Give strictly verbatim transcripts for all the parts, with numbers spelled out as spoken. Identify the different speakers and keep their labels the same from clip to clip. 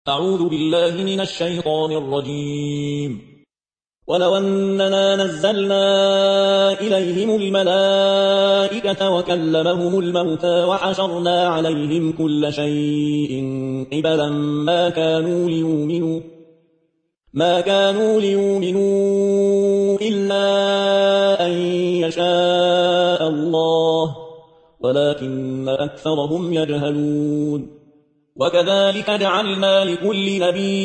Speaker 1: أعوذ بالله من الشيطان الرجيم. ولو أننا نزلنا إليهم الملائكة وكلمهم الموتى وحشرنا عليهم كل شيء قبلا ما كانوا ليؤمنوا ما كانوا ليؤمنوا إلا أن يشاء الله ولكن أكثرهم يجهلون. وكذلك جعلنا لكل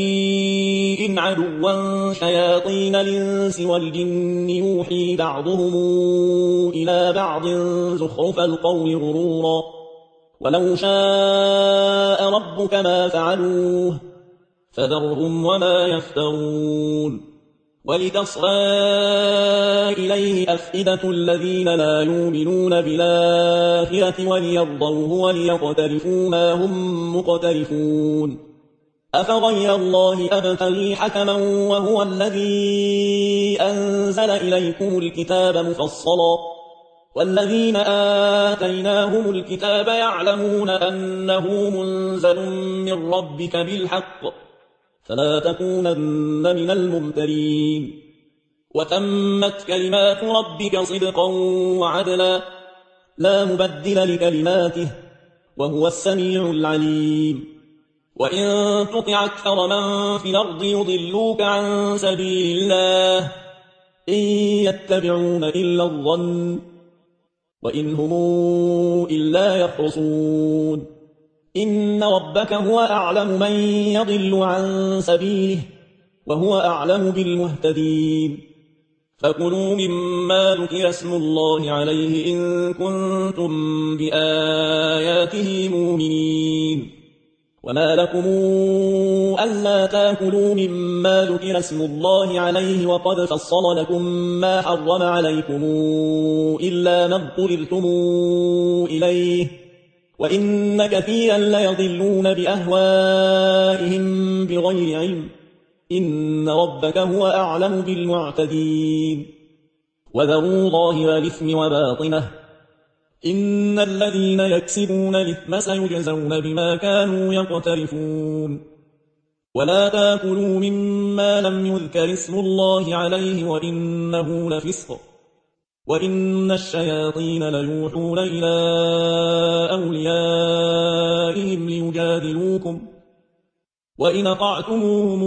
Speaker 1: نبي عدوا شياطين الإنس والجن يوحي بعضهم إلى بعض زخرف القول غرورا ولو شاء ربك ما فعلوه فذرهم وما يفترون. ولتصغى إليه أفئدة الذين لا يؤمنون بالآخرة وليرضوه وليقترفوا ما هم مقترفون. أفغير الله أبتغي حكما وهو الذي أنزل إليكم الكتاب مفصلا والذين آتيناهم الكتاب يعلمون أنه منزل من ربك بالحق فلا تكونن من الممترين. وتمت كلمات ربك صدقا وعدلا لا مبدل لكلماته وهو السميع العليم. وإن تطع أكثر من في الأرض يضلوك عن سبيل الله إن يتبعون إلا الظن وإن هم إلا يخرصون. إن ربك هو أعلم من يضل عن سبيله وهو أعلم بالمهتدين. فكلوا مما ذكر اسم الله عليه إن كنتم بآياته مؤمنين. وما لكم ألا تاكلوا مما ذكر اسم الله عليه وقد فصل لكم ما حرم عليكم إلا ما اضطررتم إليه وإن كثيرا ليضلون بأهوائهم بغير علم إن ربك هو أعلم بالمعتدين. وذروا ظاهر الإثم وباطنه إن الذين يكسبون الإثم سيجزون بما كانوا يقترفون. ولا تاكلوا مما لم يذكر اسم الله عليه وإنه لفسق وإن الشياطين ليوحون إلى أوليائهم ليجادلوكم وإن أطعتموهم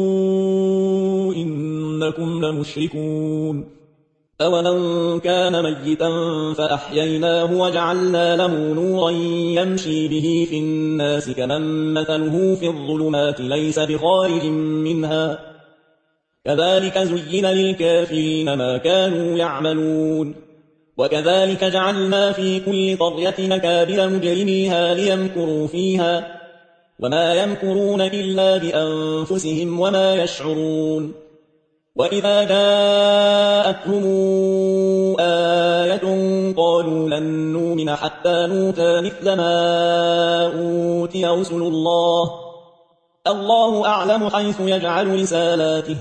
Speaker 1: إنكم لمشركون. أَوَمَنْ كَانَ مَيِّتًا فَأَحْيَيْنَاهُ وَجَعَلْنَا لَهُ نُورًا يَمْشِي بِهِ فِي النَّاسِ كَمَنْ مَثَلُهُ فِي الظُّلُمَاتِ لَيْسَ بِخَارِجٍ مِنْهَا كَذَلِكَ زُيِّنَ لِلْكَافِرِينَ مَا كَانُوا يَعْمَلُونَ. وكذلك جعلنا في كل قرية أكابر مجرميها ليمكروا فيها وما يمكرون إلا بأنفسهم وما يشعرون. وإذا جاءتهم آية قالوا لن نؤمن حتى نؤتى مثل ما أوتي رسل الله الله أعلم حيث يجعل رسالاته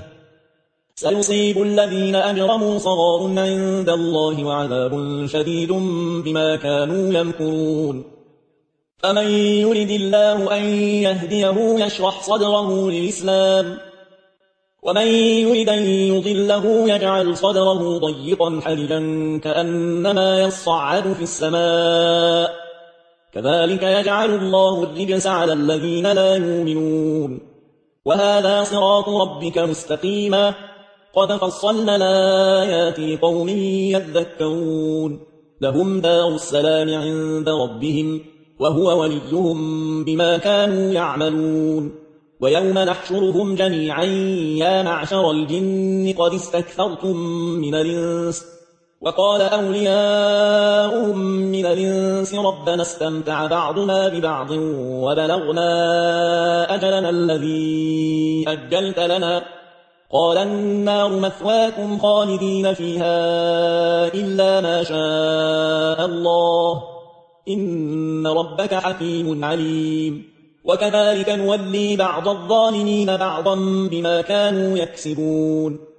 Speaker 1: سيصيب الذين أجرموا صغار عند الله وعذاب شديد بما كانوا يمكرون. فمن يرد الله أن يهديه يشرح صدره للإسلام ومن يرد أن يضله يجعل صدره ضيقا حرجا كأنما يصعد في السماء كذلك يجعل الله الرجس على الذين لا يؤمنون. وهذا صراط ربك مستقيما قد فصلنا الآيات لقوم يذكرون. لهم دار السلام عند ربهم وهو وليهم بما كانوا يعملون. ويوم نحشرهم جميعا يا معشر الجن قد استكثرتم من الإنس وقال أولياؤهم من الإنس ربنا استمتع بعضنا ببعض وبلغنا أجلنا الذي أجلت لنا قال النار مثواكم خالدين فيها إلا ما شاء الله إن ربك حكيم عليم. وكذلك نولي بعض الظالمين بعضا بما كانوا يكسبون.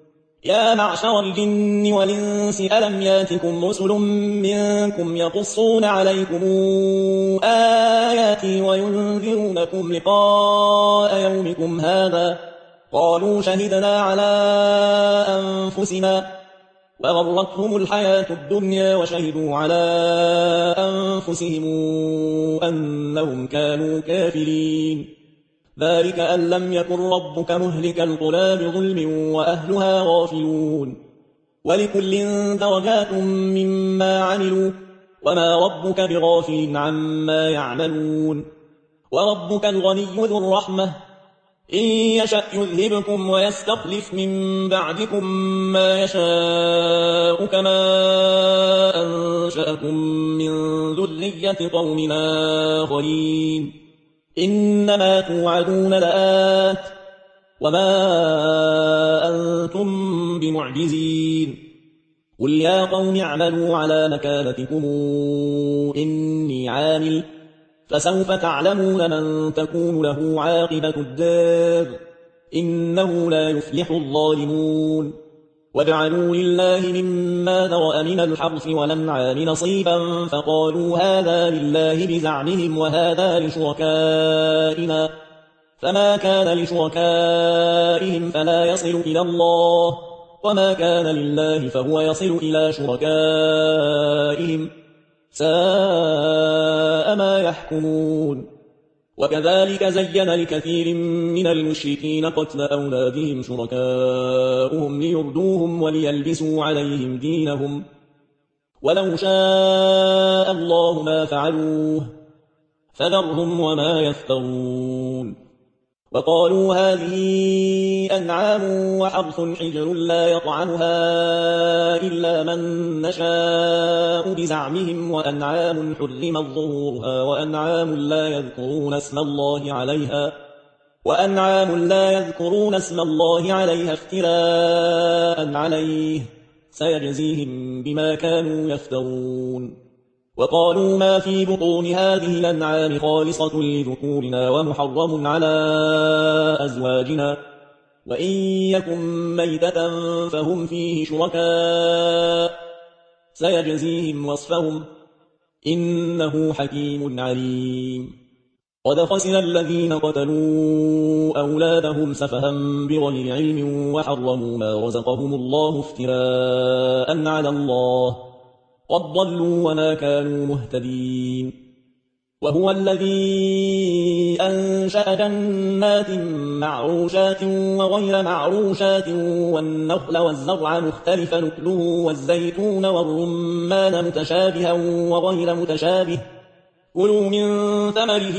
Speaker 1: يا معشر الجن والإنس ألم ياتكم رسل منكم يقصون عليكم آياتي وينذرونكم لقاء يومكم هذا قالوا شهدنا على أنفسنا وغرتهم الحياة الدنيا وشهدوا على أنفسهم أنهم كانوا كافرين ذلك أن لم يكن ربك مهلك القرى بظلم وأهلها غافلون ولكل درجات مما عملوا وما ربك بغافل عما يعملون وربك الغني ذو الرحمة إن يشأ يذهبكم ويستخلف من بعدكم ما يشاء كما أنشأكم من ذرية قوم آخرين إنما توعدون لآت وما أنتم بمعجزين قل يا قوم اعملوا على مكانتكم إني عامل فسوف تعلمون من تكون له عاقبة الدار إنه لا يفلح الظالمون وجعلوا لله مما ذرأ من الحرث والأنعام نصيبا فقالوا هذا لله بزعمهم وهذا لشركائنا فما كان لشركائهم فلا يصل إلى الله وما كان لله فهو يصل إلى شركائهم ساء ما يحكمون وكذلك زين لكثير من المشركين قتل أولادهم شركاؤهم ليردوهم وليلبسوا عليهم دينهم ولو شاء الله ما فعلوه فذرهم وما يفترون وقالوا هذه أنعام وحرث حجر لا يطعمها إلا من نشاء بزعمهم وأنعام حرمت ظهورها وأنعام لا يذكرون اسم الله عليها وأنعام لا يذكرون اسم الله عليها افتراء عليه سيجزيهم بما كانوا يفترون وقالوا ما في بطون هذه الأنعام خالصة لذكورنا ومحرم على أزواجنا وإن يكن ميتة فهم فيه شركاء سيجزيهم وصفهم إنه حكيم عليم قد خسر الذين قتلوا أولادهم سفها بغير علم وحرموا ما رزقهم الله افتراء على الله قد ضلوا وما كانوا مهتدين وهو الذي أنشأ جنات معروشات وغير معروشات والنخل والزرع مختلف نكله والزيتون والرمان متشابها وغير متشابه كلوا من ثمره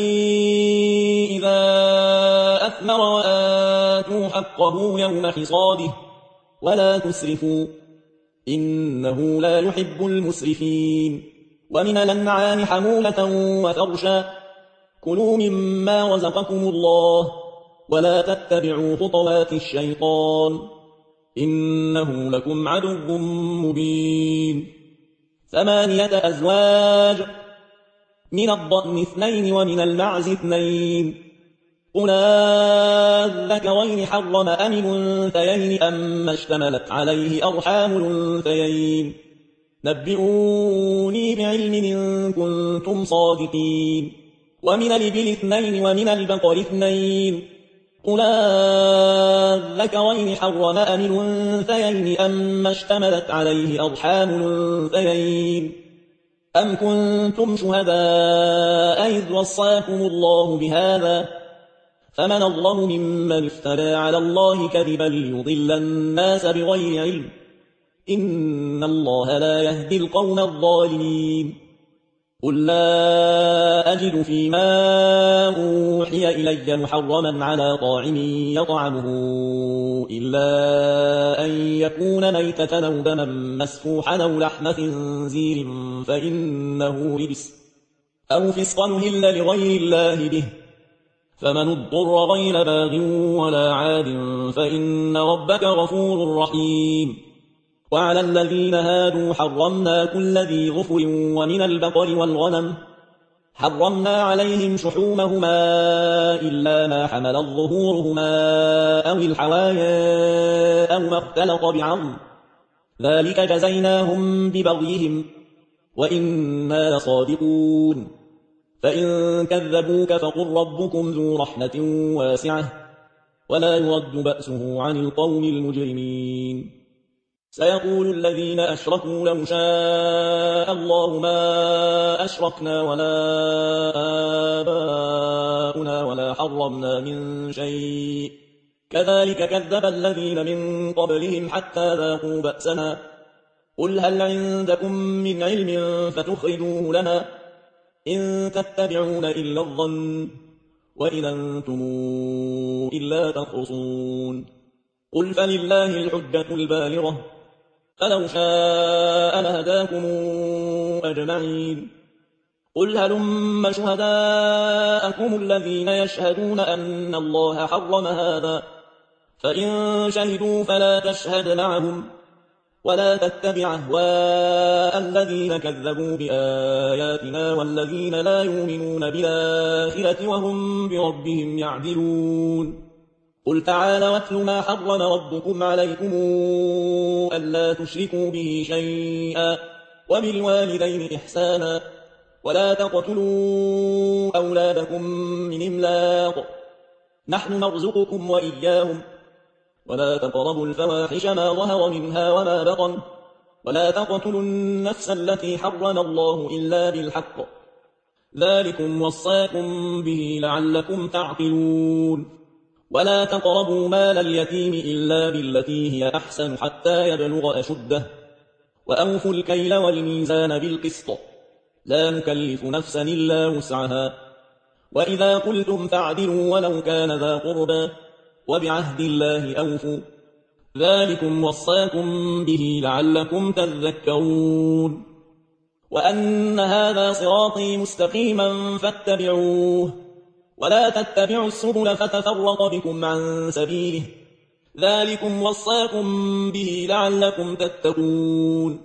Speaker 1: إذا أثمر وآتوا حقه يوم حصاده ولا تسرفوا إنه لا يحب المسرفين ومن الأنعام حمولة وفرشا كلوا مما رزقكم الله ولا تتبعوا خطوات الشيطان إنه لكم عدو مبين ثمانية أزواج من الضأن اثنين ومن المعز اثنين قل أذكرين حرم أم الأنثيين أما اشتملت عليه أرحام الأنثيين نبئوني بعلم إن كنتم صادقين ومن الإبل اثنين ومن البقر اثنين قل أذكرين حرم أم الأنثيين أما اشتملت عليه أرحام الأنثيين أم كنتم شهداء إذ وصاكم الله بهذا فمن أظلم ممن افترى على الله كذبا ليضل الناس بغير علم إن الله لا يهدي القوم الظالمين قل لا أجد فيما أوحي إلي محرما على طاعم يطعمه إلا أن يكون ميتة أو دما مسفوحا أو لحم خنزير فإنه رجس أو فسقا أهل لغير الله به فمن اضطر غير باغ ولا عاد فإن ربك غفور رحيم وعلى الذين هادوا حرمنا كل ذي ظفر ومن البقر والغنم حرمنا عليهم شحومهما إلا ما حملت ظهورهما أو الحوايا أو ما اختلط بعظم ذلك جزيناهم ببغيهم وإنا لصادقون فإن كذبوك فقل ربكم ذو رحمة واسعة ولا يرد بأسه عن القوم المجرمين سيقول الذين أشركوا لو شاء الله ما أشركنا ولا آباؤنا ولا حرمنا من شيء كذلك كذب الذين من قبلهم حتى ذاقوا بأسنا قل هل عندكم من علم فتخرجوه لنا إن تتبعون إلا الظن وإن أنتم إلا تخرصون قل فلله الحجة البالغة فلو شاء لهداكم أجمعين قل هلم شهداءكم الذين يشهدون أن الله حرم هذا فإن شهدوا فلا تشهد معهم ولا تتبع أهواء الذين كذبوا بآياتنا والذين لا يؤمنون بالآخرة وهم بربهم يعدلون قل تعالى واتل ما حرم ربكم عليكم ألا تشركوا به شيئا وبالوالدين إحسانا ولا تقتلوا أولادكم من إملاق نحن نرزقكم وإياهم ولا تقربوا الفواحش ما ظهر منها وما بطن ولا تقتلوا النفس التي حرم الله إلا بالحق ذلكم وصاكم به لعلكم تعقلون ولا تقربوا مال اليتيم إلا بالتي هي أحسن حتى يبلغ أشده وأوفوا الكيل والميزان بالقسط لا نكلف نفسا إلا وسعها وإذا قلتم فاعدلوا ولو كان ذا قربى وبعهد الله أوفوا ذلكم وصاكم به لعلكم تذكرون وأن هذا صراطي مستقيما فاتبعوه ولا تتبعوا السبل فتفرق بكم عن سبيله ذلكم وصاكم به لعلكم تتقون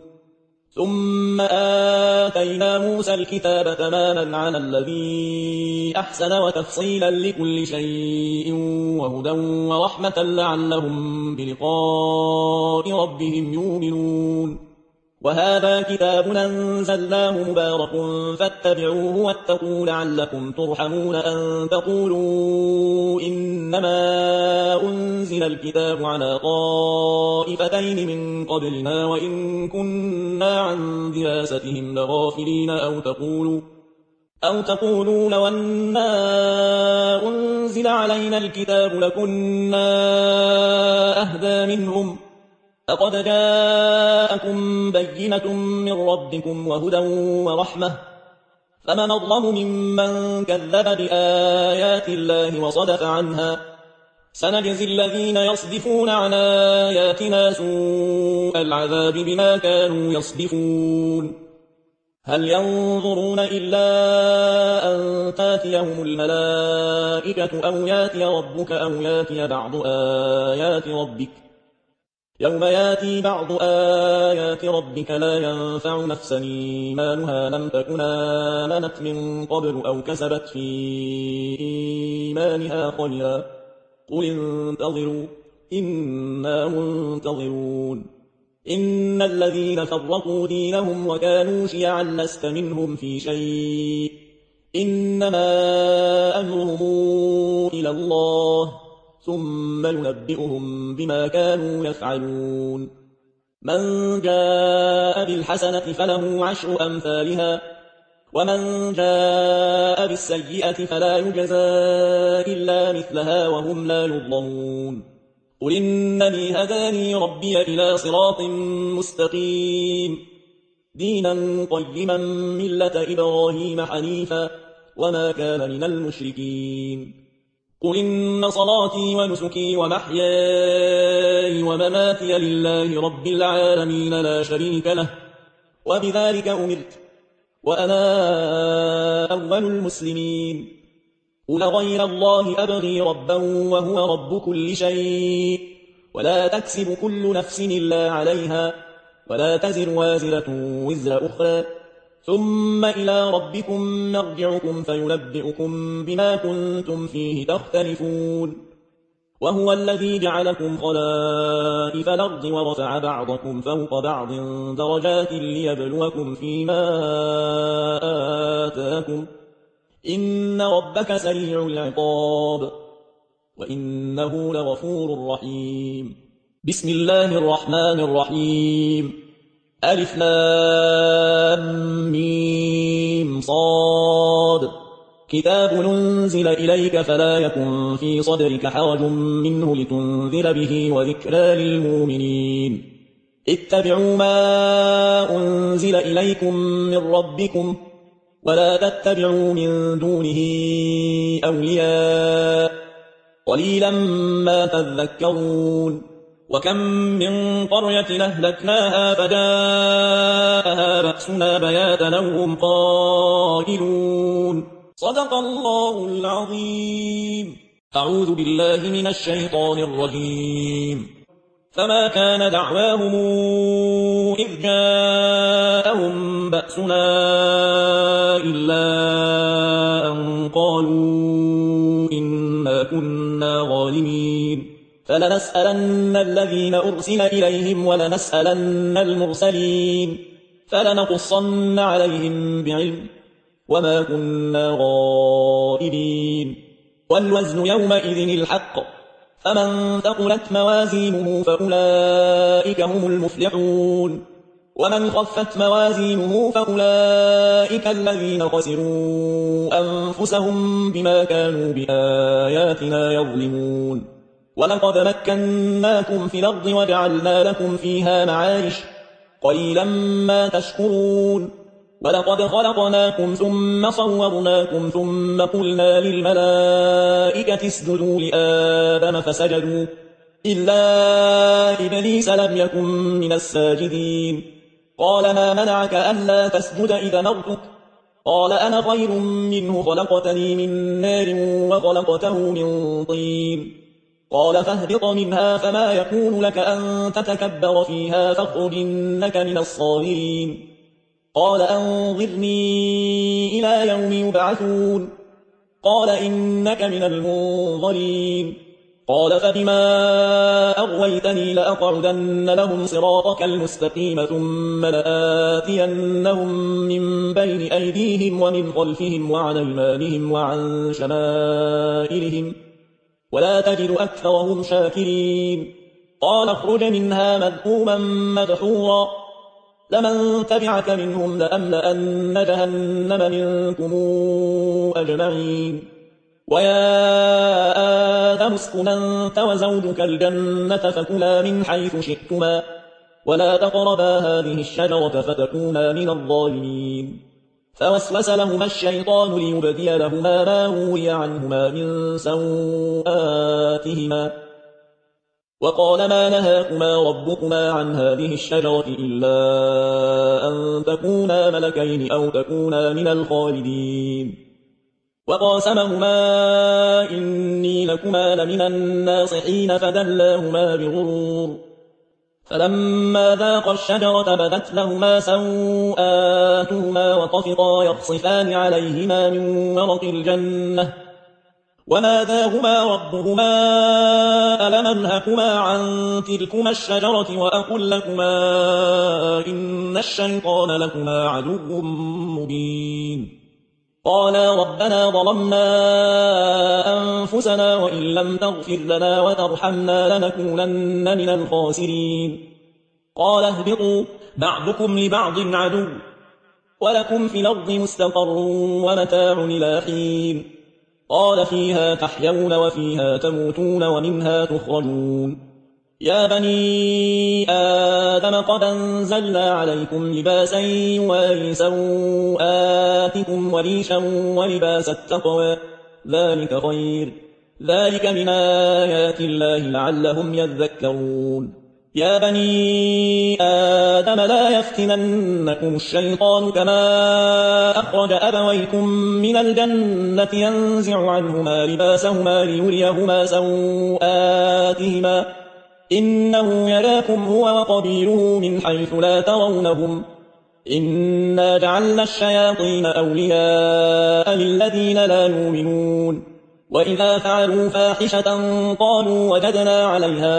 Speaker 1: ثم آتينا موسى الكتاب تماما على الذي أحسن وتفصيلا لكل شيء وهدى ورحمة لعلهم بلقاء ربهم يؤمنون وهذا كتاب أنزلناه مبارك فاتبعوه واتقوا لعلكم ترحمون أن تقولوا إنما أنزل الكتاب على طائفتين من قبلنا وإن كنا عن دراستهم لغافلين أو تقولوا أو تقولوا لو أنا أنزل علينا الكتاب لكنا أهدى منهم فقد جاءكم بينة من ربكم وهدى ورحمة فمن أظلم ممن كذب بآيات الله وصدف عنها سنجزي الذين يصدفون عن آياتنا سوء العذاب بما كانوا يصدفون هل ينظرون إلا أن تاتيهم الملائكة أو ياتي ربك أو ياتي بعض آيات ربك يوم ياتي بعض آيات ربك لا ينفع نفسا إيمانها لم تكن آمنت من قبل أو كسبت في إيمانها خيرا قل انتظروا إنا منتظرون إن الذين فرقوا دينهم وكانوا شيعا لست منهم في شيء إنما أمرهم إلى الله ثم ينبئهم بما كانوا يفعلون من جاء بالحسنة فله عشر أمثالها ومن جاء بالسيئة فلا يجزى إلا مثلها وهم لا يظلمون قل إنني هداني ربي إلى صراط مستقيم دينا قيما ملة إبراهيم حنيفا وما كان من المشركين قل إن صلاتي ونسكي ومحياي ومماتي لله رب العالمين لا شريك له وبذلك أمرت وأنا أول المسلمين قل غير الله أبغي ربا وهو رب كل شيء ولا تكسب كل نفس إلا عليها ولا تزر وازرة وزر أخرى ثم إلى ربكم مرجعكم فينبئكم بما كنتم فيه تختلفون وهو الذي جعلكم خلائف الأرض ورفع بعضكم فوق بعض درجات ليبلوكم فيما آتاكم إن ربك سريع العقاب وإنه لغفور رحيم بسم الله الرحمن الرحيم ألف لام ميم صاد كتاب ننزل إليك فلا يكن في صدرك حرج منه لتنذر به وذكرى للمؤمنين اتبعوا ما أنزل إليكم من ربكم ولا تتبعوا من دونه أولياء قليلا ما تذكرون وكم من قرية أهلكناها فجاءها بأسنا بياتا أو هم قائلون صدق الله العظيم أعوذ بالله من الشيطان الرجيم فما كان دعواهم إذ جاءهم بأسنا إلا أن قالوا إنا كنا ظالمين فلنسألن الذين أرسل إليهم ولنسألن المرسلين فلنقصن عليهم بعلم وما كنا غائبين والوزن يومئذ الحق فمن ثقلت موازينه فأولئك هم المفلحون ومن خفت موازينه فأولئك الذين خسروا أنفسهم بما كانوا بآياتنا يظلمون ولقد مكناكم في الأرض وجعلنا لكم فيها معايش قليلا ما تشكرون ولقد خلقناكم ثم صورناكم ثم قلنا للملائكة اسجدوا لآدم فسجدوا إلا إبليس لم يكن من الساجدين قال ما منعك ألا تسجد إذا مرتك قال أنا خير منه خلقتني من نار وخلقته من طين قال فاهبط منها فما يكون لك أن تتكبر فيها فاخرج إنك من الصاغرين قال أنظرني إلى يوم يبعثون قال إنك من المنظرين قال فبما أغويتني لأقعدن لهم صراطك المستقيم ثم لآتينهم من بين أيديهم ومن خلفهم وعن أيمانهم وعن شمائلهم ولا تجد أكثرهم شاكرين قال اخرج منها مذءوما مدحورا لمن تبعك منهم لأملأن جهنم منكم أجمعين ويا آدم اسكن أنت وزوجك الجنة فكلا من حيث شئتما ولا تقربا هذه الشجرة فتكونا من الظالمين فوسوس لهما الشيطان ليبدي لهما ما وري عنهما من سوآتهما وقال ما نهاكما ربكما عن هذه الشجرة إلا أن تكونا ملكين أو تكونا من الخالدين وقاسمهما إني لكما لمن الناصحين فدلاهما بغرور فلما ذاقا الشجرة بدت لهما سوآتهما وطفقا يخصفان عليهما من ورق الجنة وناداهما ربهما ألم أنهكما عن تلكما الشجرة وأقل لكما إن الشيطان لكما عدو مبين قالا ربنا ظلمنا أنفسنا وإن لم تغفر لنا وترحمنا لنكونن من الخاسرين قال اهبطوا بعضكم لبعض عدو ولكم في الأرض مستقر ومتاع إلى حين قال فيها تحيون وفيها تموتون ومنها تخرجون يا بني آدم قد أنزلنا عليكم لباسا يواري سوآتكم وريشا ولباس التقوى ذلك خير ذلك من آيات الله لعلهم يذكرون يا بني آدم لا يفتننكم الشيطان كما أخرج أبويكم من الجنة ينزع عنهما لباسهما ليريهما سوآتهما إنه يراكم هو وقبيله من حيث لا ترونهم إنا جعلنا الشياطين أولياء للذين لا يؤمنون وإذا فعلوا فاحشة قالوا وجدنا عليها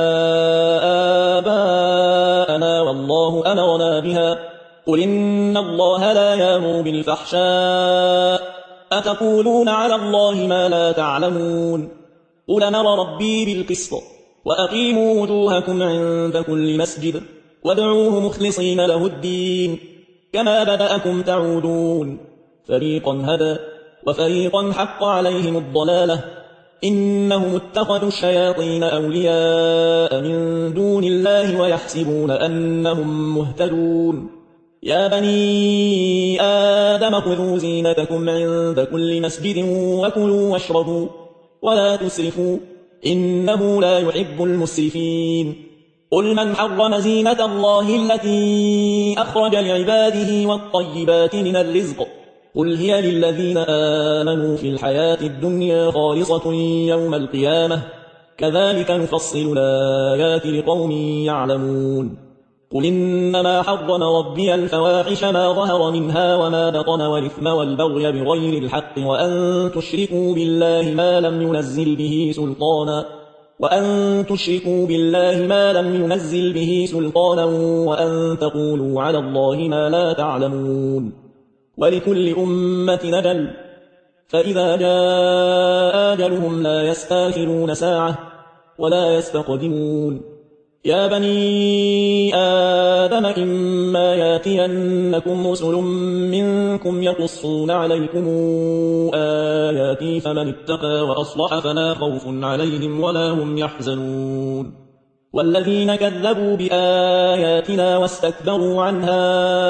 Speaker 1: آباءنا والله أمرنا بها قل إن الله لا يأمر بالفحشاء أتقولون على الله ما لا تعلمون قل أمر ربي بالقسط وأقيموا وجوهكم عند كل مسجد وادعوه مخلصين له الدين كما بدأكم تعودون فريقا هدى وفريقا حق عليهم الضلالة إنهم اتخذوا الشياطين أولياء من دون الله ويحسبون أنهم مهتدون يا بني آدم خذوا زينتكم عند كل مسجد وكلوا واشربوا ولا تسرفوا إنه لا يحب المسرفين قل من حرم زينة الله التي أخرج لعباده والطيبات من الرزق قل هي للذين آمنوا في الحياة الدنيا خالصة يوم القيامة كذلك نفصل الآيات لقوم يعلمون قل إنما حرم ربي الفواحش ما ظهر منها وما بطن والإثم والبغي بغير الحق وأن تشركوا بالله ما لم ينزل به سلطانا وأن تشركوا بالله ما لم ينزل به سلطانا وأن تقولوا على الله ما لا تعلمون ولكل أمة أجل فإذا جاء أجلهم لا يستأخرون ساعة ولا يستقدمون يا بني آدم إما ياتينكم رسل منكم يقصون عليكم آياتي فمن اتقى وأصلح فلا خوف عليهم ولا هم يحزنون والذين كذبوا بآياتنا واستكبروا عنها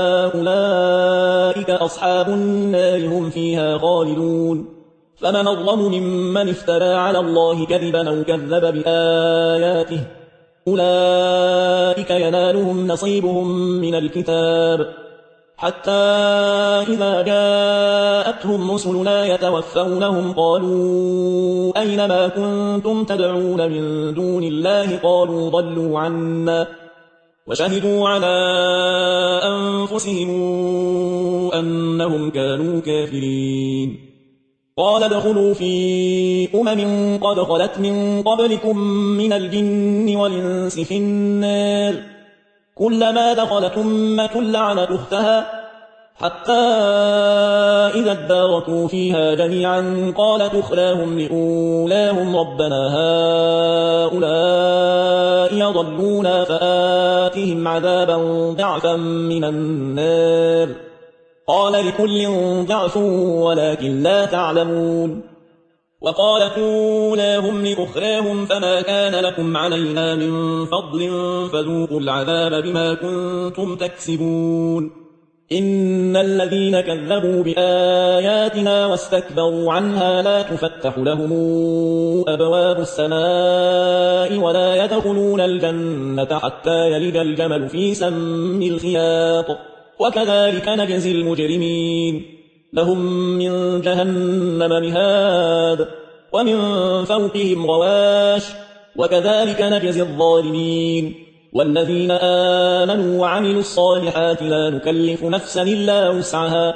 Speaker 1: أولئك أصحاب النار هم فيها خالدون فمن أظلم ممن افترى على الله كذبا أو كذب بآياته أولئك ينالهم نصيبهم من الكتاب حتى إذا جاءتهم رسلنا يتوفونهم قالوا أين ما كنتم تدعون من دون الله قالوا ضلوا عنا وشهدوا على أنفسهم أنهم كانوا كافرين قال ادخلوا في أمم قد خلت من قبلكم من الجن والإنس في النار كلما دخلت أمة لعنت أختها حتى إذا اداركوا فيها جميعا قالت أخراهم لأولاهم ربنا هؤلاء يضلونا فآتهم عذابا ضعفا من النار قال لكل ضعف ولكن لا تعلمون وقالت أولاهم لأخراهم فما كان لكم علينا من فضل فذوقوا العذاب بما كنتم تكسبون إن الذين كذبوا بآياتنا واستكبروا عنها لا تفتح لهم أبواب السماء ولا يدخلون الجنة حتى يلج الجمل في سم الخياط وكذلك نجزي المجرمين لهم من جهنم مهاد ومن فوقهم غواش وكذلك نجزي الظالمين والذين آمنوا وعملوا الصالحات لا نكلف نفسا إلا وسعها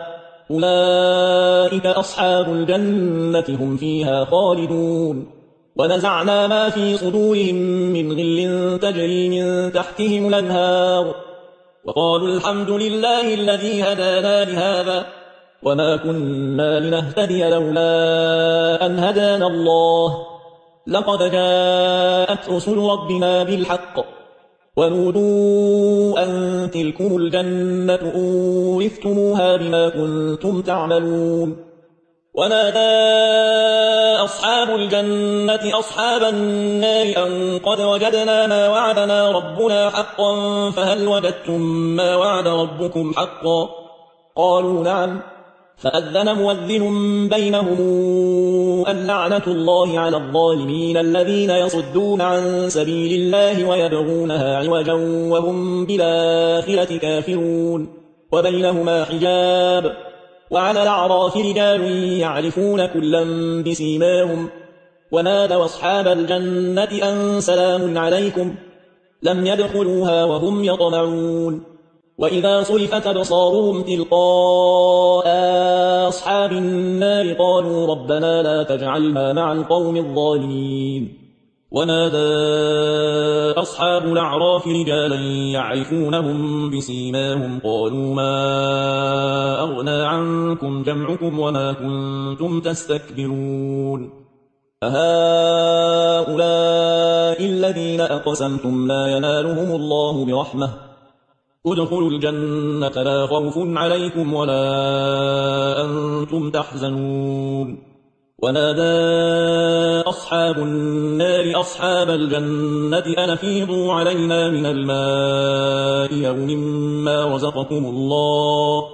Speaker 1: أولئك أصحاب الجنة هم فيها خالدون ونزعنا ما في صدورهم من غل تجري من تحتهم الأنهار وقالوا الحمد لله الذي هدانا لهذا وما كنا لنهتدي لولا أن هدانا الله لقد جاءت رسل ربنا بالحق ونودوا أن تلكم الجنة أورثتموها بما كنتم تعملون ونادى أصحاب الجنة أصحاب النار أن قد وجدنا ما وعدنا ربنا حقا فهل وجدتم ما وعد ربكم حقا قالوا نعم فأذن مؤذن بينهم أن لعنة الله على الظالمين الذين يصدون عن سبيل الله ويبغونها عوجا وهم بالآخرة كافرون وبينهما حجاب وعلى الأعراف رجال يعرفون كلا بسيماهم ونادوا أصحاب الجنة أن سلام عليكم لم يدخلوها وهم يطمعون وإذا صرفت أبصارهم تلقاء أصحاب النار قالوا ربنا لا تجعلنا مع القوم الظالمين. ونادى أصحاب الأعراف رجالا يعرفونهم بسيماهم قالوا ما أغنى عنكم جمعكم وما كنتم تستكبرون أهؤلاء الذين أقسمتم لا ينالهم الله برحمة ادخلوا الجنة لا خوف عليكم ولا أنتم تحزنون. ونادى أصحاب النار أصحاب الجنة أن أفيضوا علينا من الماء أو مما رزقكم الله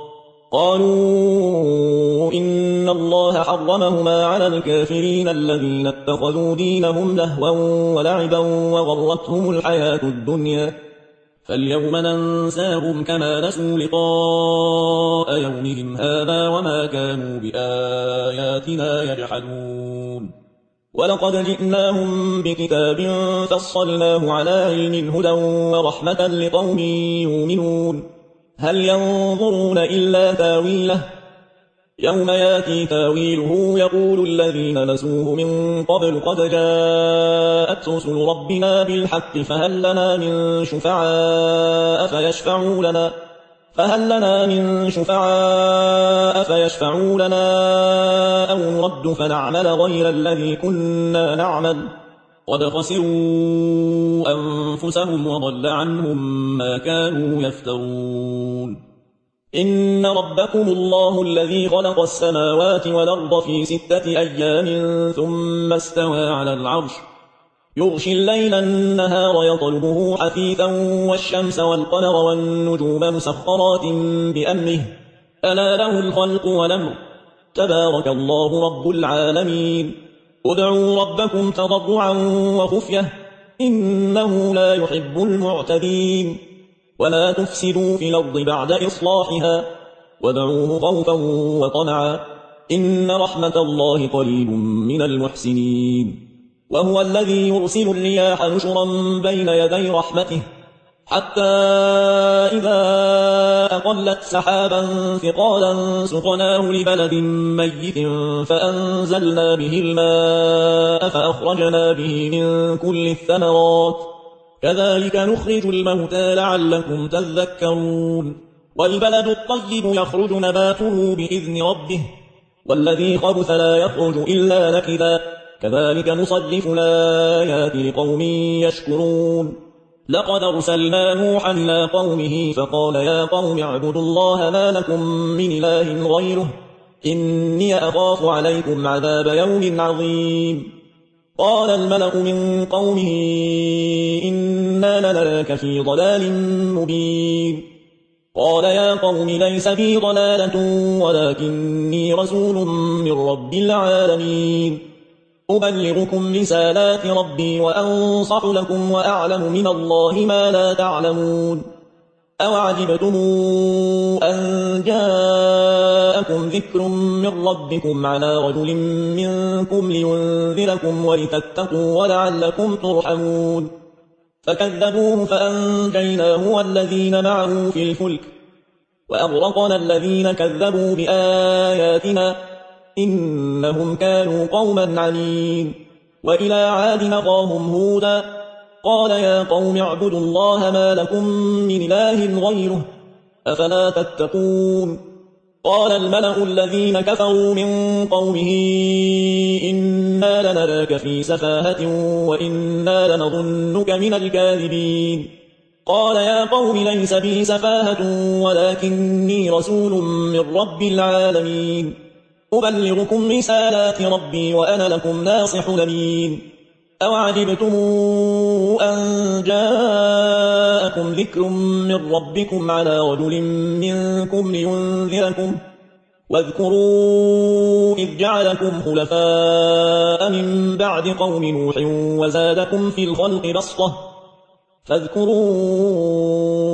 Speaker 1: قالوا إن الله حرمهما على الكافرين الذين اتخذوا دينهم لهوا ولعبا وغرتهم الحياة الدنيا فاليوم ننساهم كما نسوا لقاء يومهم هذا وما كانوا بآياتنا يجحدون. ولقد جئناهم بكتاب فصلناه على علم هدى ورحمة لقوم يؤمنون. هل ينظرون إلا تاويله يوم ياتي تاويله يقول الذين نسوه من قبل قد جاءت رسل ربنا بالحق فهل لنا من شفعاء فيشفعوا لنا فهل لنا من شفعاء فيشفعوا لنا أو نرد فنعمل غير الذي كنا نعمل قد خسروا أنفسهم وضل عنهم ما كانوا يفترون. إن ربكم الله الذي خلق السماوات والأرض في ستة أيام ثم استوى على العرش يغشي الليل النهار يطلبه حثيثا والشمس والقمر والنجوم مسخرات بأمره ألا له الخلق والأمر تبارك الله رب العالمين. ادعوا ربكم تضرعا وخفية إنه لا يحب المعتدين. ولا تفسدوا في الأرض بعد إصلاحها وادعوه خوفا وطمعا إن رحمة الله قريب من المحسنين. وهو الذي يرسل الرياح نشرا بين يدي رحمته حتى إذا أقلت سحابا ثقالا سقناه لبلد ميت فأنزلنا به الماء فأخرجنا به من كل الثمرات كذلك نخرج الموتى لعلكم تذكرون. والبلد الطيب يخرج نباته بإذن ربه والذي خبث لا يخرج إلا نكدا كذلك نصرف الآيات لقوم يشكرون. لقد أرسلنا نوحا إلى قومه فقال يا قوم اعبدوا الله ما لكم من إله غيره إني أخاف عليكم عذاب يوم عظيم. قال الملأ من قومه إنا لنراك في ضلال مبين. قال يا قوم ليس بي ضلالة ولكني رسول من رب العالمين أبلغكم رسالات ربي وأنصح لكم وأعلم من الله ما لا تعلمون. أوعجبتم أن جاءكم ذكر من ربكم على رجل منكم لينذركم ولتتقوا ولعلكم ترحمون. فكذبوه فأنجيناه والذين معه في الفلك وأغرقنا الذين كذبوا بآياتنا إنهم كانوا قوما عنين. وإلى عاد أخاهم هودا قال يا قوم اعبدوا الله ما لكم من إله غيره أفلا تتقون. قال الملأ الذين كفروا من قومه إنا لنراك في سفاهة وإنا لنظنك من الكاذبين. قال يا قوم ليس بي سفاهة ولكني رسول من رب العالمين أبلغكم رسالات ربي وأنا لكم ناصح أمين. أوعجبتم أن جاءكم ذكر من ربكم على رجل منكم لينذركم واذكروا إذ جعلكم خلفاء من بعد قوم نوح وزادكم في الخلق بسطة فاذكروا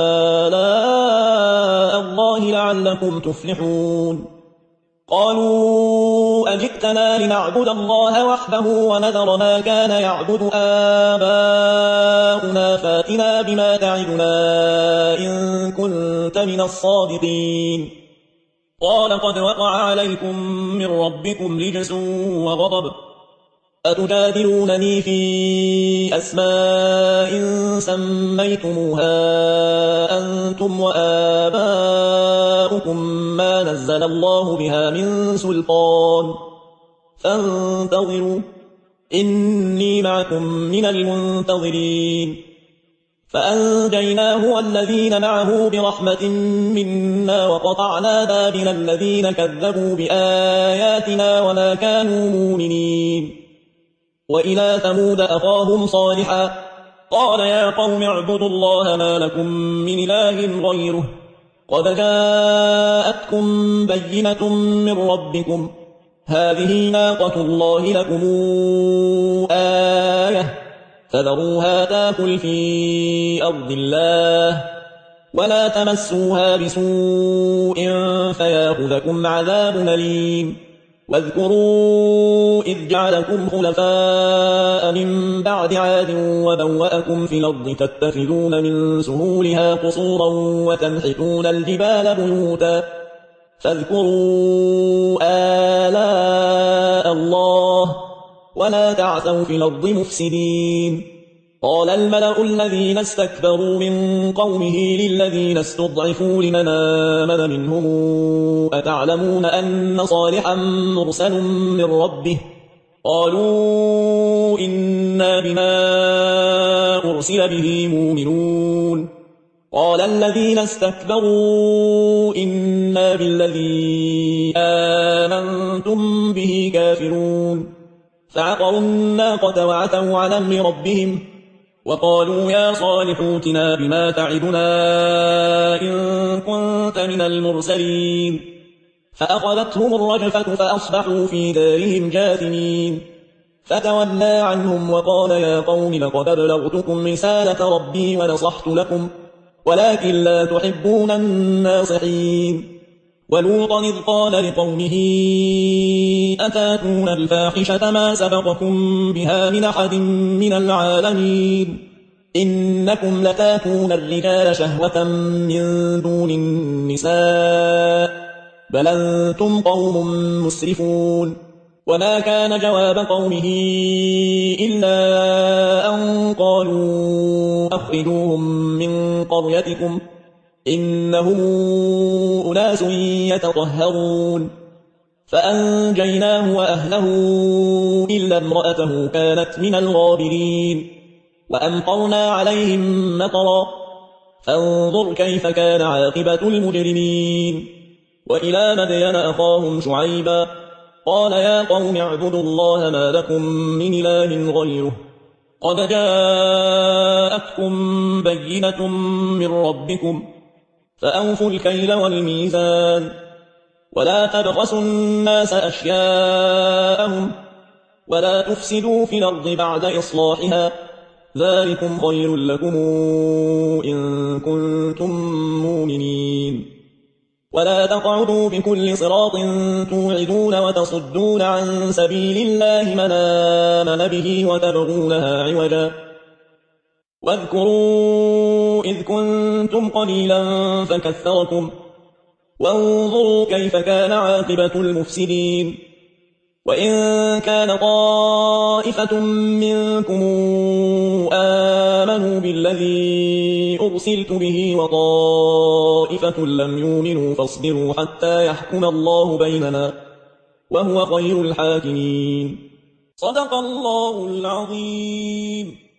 Speaker 1: آلاء الله لعلكم تفلحون. قالوا أجئتنا لنعبد الله وحده ونذر ما كان يعبد آباؤنا فاتنا بما تعدنا إن كنت من الصادقين. قال قد وقع عليكم من ربكم رجس وغضب، أتجادلونني في أسماء سميتموها أنتم وآباؤكم ما نزل الله بها من سلطان، فانتظروا إني معكم من المنتظرين. فأنجيناه والذين معه برحمة منا وقطعنا دابر الذين كذبوا بآياتنا وما كانوا مؤمنين. وإلى ثمود أخاهم صالحا قال يا قوم اعبدوا الله ما لكم من إله غيره قد جاءتكم بينة من ربكم هذه ناقة الله لكم آية فذروها تاكل في أرض الله ولا تمسوها بسوء فياخذكم عذاب أليم. واذكروا إذ جعلكم خلفاء من بعد عاد وبوأكم في الأرض تتخذون من سهولها قصورا وتنحتون الجبال بيوتا فاذكروا آلاء الله ولا تعثوا في الأرض مفسدين. قال الملأ الذين استكبروا من قومه للذين استضعفوا لمن آمن منهم أتعلمون أن صالحا مرسل من ربه؟ قالوا إنا بما أرسل به مؤمنون. قال الذين استكبروا إنا بالذي آمنتم به كافرون. فعقروا الناقة وعتوا عن أمر ربهم وقالوا يا صالح ائتنا بما تعدنا إن كنت من المرسلين. فأخذتهم الرجفة فأصبحوا في دارهم جاثمين. فتولى عنهم وقال يا قوم لقد أبلغتكم رسالة ربي ونصحت لكم ولكن لا تحبون الناصحين. ولوطا إذ قال لقومه أتاتون الفاحشة ما سبقكم بها من أحد من العالمين إنكم لتاتون الرجال شهوة من دون النساء بل أنتم قوم مسرفون. وما كان جواب قومه إلا أن قالوا أخرجوهم من قريتكم إنهم أناس يتطهرون. فأنجيناه وأهله إلا امرأته كانت من الغابرين. وأمطرنا عليهم مطرا فانظر كيف كان عاقبة المجرمين. وإلى مدين أخاهم شعيبا قال يا قوم اعبدوا الله ما لكم من إله غيره قد جاءتكم بينة من ربكم فأوفوا الكيل والميزان ولا تبخسوا الناس أشياءهم ولا تفسدوا في الأرض بعد إصلاحها ذلكم خير لكم إن كنتم مؤمنين. ولا تقعدوا بكل صراط توعدون وتصدون عن سبيل الله من آمن به وتبغونها عوجا. واذكروا إذ كنتم قليلا فكثركم وانظروا كيف كان عاقبة المفسدين. وإن كان طائفة منكم آمنوا بالذي أرسلت به وطائفة لم يؤمنوا فاصبروا حتى يحكم الله بيننا وهو خير الحاكمين. صدق الله العظيم.